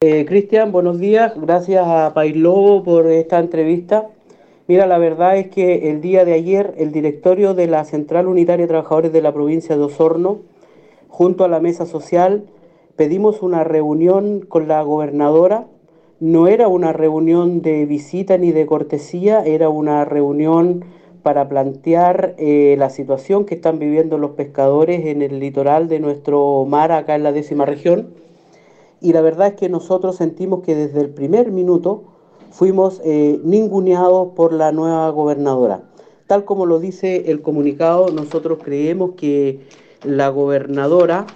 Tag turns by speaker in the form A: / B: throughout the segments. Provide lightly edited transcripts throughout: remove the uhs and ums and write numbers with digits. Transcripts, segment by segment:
A: Cristian, buenos días. Gracias a País Lobo por esta entrevista. Mira, la verdad es que el día de ayer el directorio de la Central Unitaria de Trabajadores de la provincia de Osorno, junto a la mesa social, pedimos una reunión con la gobernadora. No era una reunión de visita ni de cortesía, era una reunión para plantear la situación que están viviendo los pescadores en el litoral de nuestro mar acá en la 10.ª región, y la verdad es que nosotros sentimos que desde el primer minuto fuimos ninguneados por la nueva gobernadora. Tal como lo dice el comunicado, nosotros creemos que la gobernadora,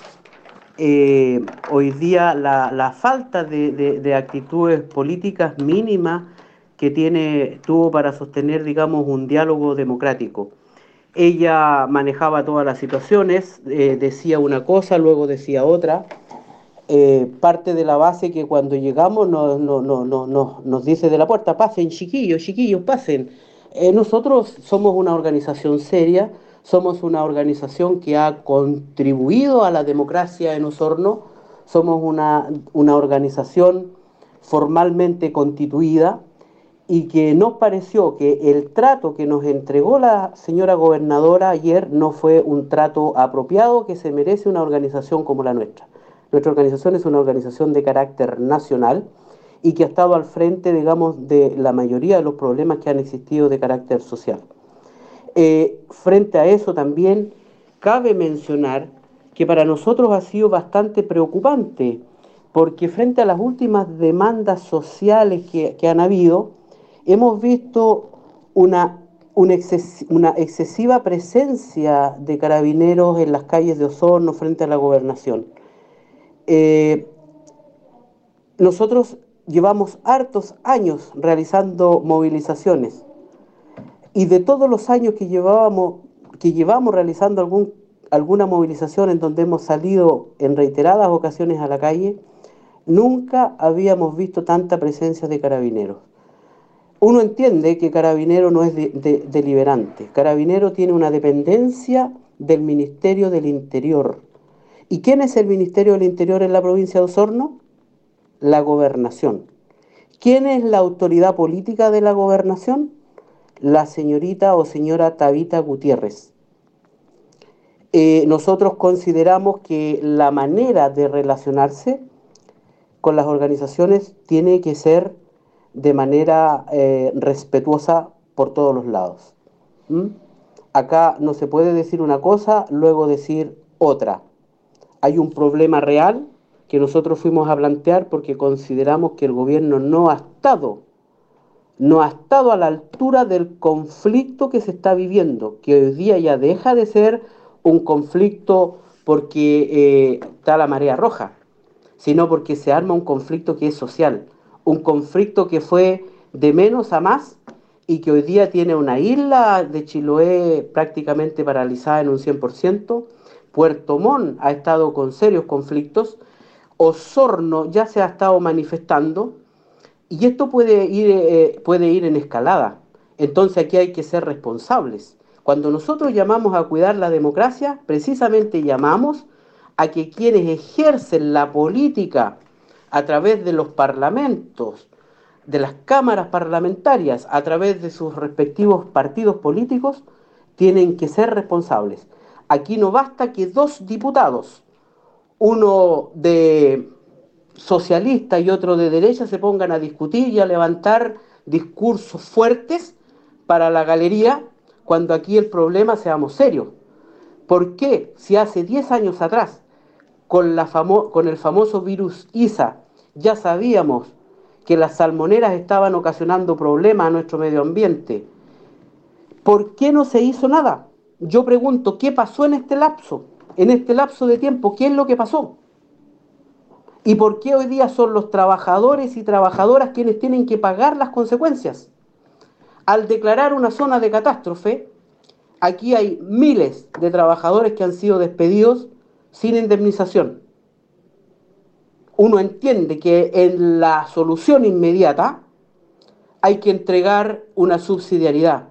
A: hoy día la falta de actitudes políticas mínimas que tuvo para sostener, digamos, un diálogo democrático. Ella manejaba todas las situaciones, decía una cosa, luego decía otra. Parte de la base que cuando llegamos nos dice de la puerta: pasen chiquillos, chiquillos, pasen. Nosotros somos una organización seria, somos una organización que ha contribuido a la democracia en Osorno, somos una organización formalmente constituida, y que nos pareció que el trato que nos entregó la señora gobernadora ayer no fue un trato apropiado que se merece una organización como la nuestra. Nuestra organización es una organización de carácter nacional y que ha estado al frente, digamos, de la mayoría de los problemas que han existido de carácter social. Frente a eso también cabe mencionar que para nosotros ha sido bastante preocupante, porque frente a las últimas demandas sociales que han habido, hemos visto una, una excesiva presencia de carabineros en las calles de Osorno frente a la gobernación. Eh, Nosotros llevamos hartos años realizando movilizaciones, y de todos los años que llevamos realizando alguna movilización en donde hemos salido en reiteradas ocasiones a la calle, nunca habíamos visto tanta presencia de carabineros. Uno entiende que Carabinero no es deliberante. Carabinero tiene una dependencia del Ministerio del Interior. ¿Y quién es el Ministerio del Interior en la provincia de Osorno? La gobernación. ¿Quién es la autoridad política de la gobernación? La señorita o señora Tabita Gutiérrez. Nosotros consideramos que la manera de relacionarse con las organizaciones tiene que ser de manera respetuosa por todos los lados. ¿Mm? Acá no se puede decir una cosa, luego decir otra. Hay un problema real que nosotros fuimos a plantear porque consideramos que el gobierno no ha estado a la altura del conflicto que se está viviendo, que hoy día ya deja de ser un conflicto porque está la marea roja, sino porque se arma un conflicto que es social, un conflicto que fue de menos a más y que hoy día tiene una isla de Chiloé prácticamente paralizada en un 100%. Puerto Montt ha estado con serios conflictos, Osorno ya se ha estado manifestando, y esto puede ir en escalada. Entonces aquí hay que ser responsables. Cuando nosotros llamamos a cuidar la democracia, precisamente llamamos a que quienes ejercen la política a través de los parlamentos, de las cámaras parlamentarias, a través de sus respectivos partidos políticos, tienen que ser responsables. Aquí no basta que dos diputados, uno de socialista y otro de derecha, se pongan a discutir y a levantar discursos fuertes para la galería, cuando aquí el problema, seamos serios. ¿Por qué si hace 10 años atrás, con el famoso virus ISA, ya sabíamos que las salmoneras estaban ocasionando problemas a nuestro medio ambiente? ¿Por qué no se hizo nada? Yo pregunto, ¿qué pasó en este lapso? En este lapso de tiempo, ¿qué es lo que pasó? ¿Y por qué hoy día son los trabajadores y trabajadoras quienes tienen que pagar las consecuencias? Al declarar una zona de catástrofe, aquí hay miles de trabajadores que han sido despedidos sin indemnización. Uno entiende que en la solución inmediata hay que entregar una subsidiariedad,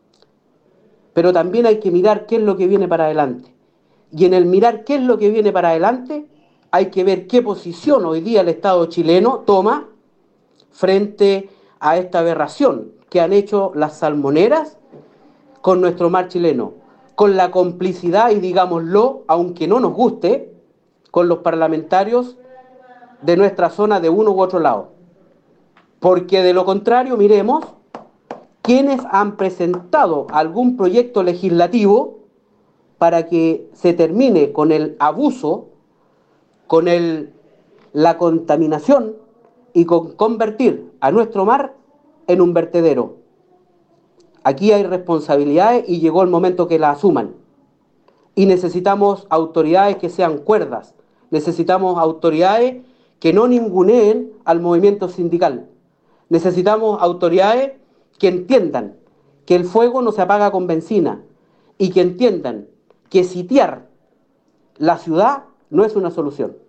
A: pero también hay que mirar qué es lo que viene para adelante. Y en el mirar qué es lo que viene para adelante, hay que ver qué posición hoy día el Estado chileno toma frente a esta aberración que han hecho las salmoneras con nuestro mar chileno, con la complicidad, y digámoslo, aunque no nos guste, con los parlamentarios de nuestra zona de uno u otro lado. Porque de lo contrario, miremos quienes han presentado algún proyecto legislativo para que se termine con el abuso, con la contaminación y con convertir a nuestro mar en un vertedero. Aquí hay responsabilidades y llegó el momento que las asuman. Y necesitamos autoridades que sean cuerdas, necesitamos autoridades que no ninguneen al movimiento sindical, necesitamos autoridades que entiendan que el fuego no se apaga con benzina y que entiendan que sitiar la ciudad no es una solución.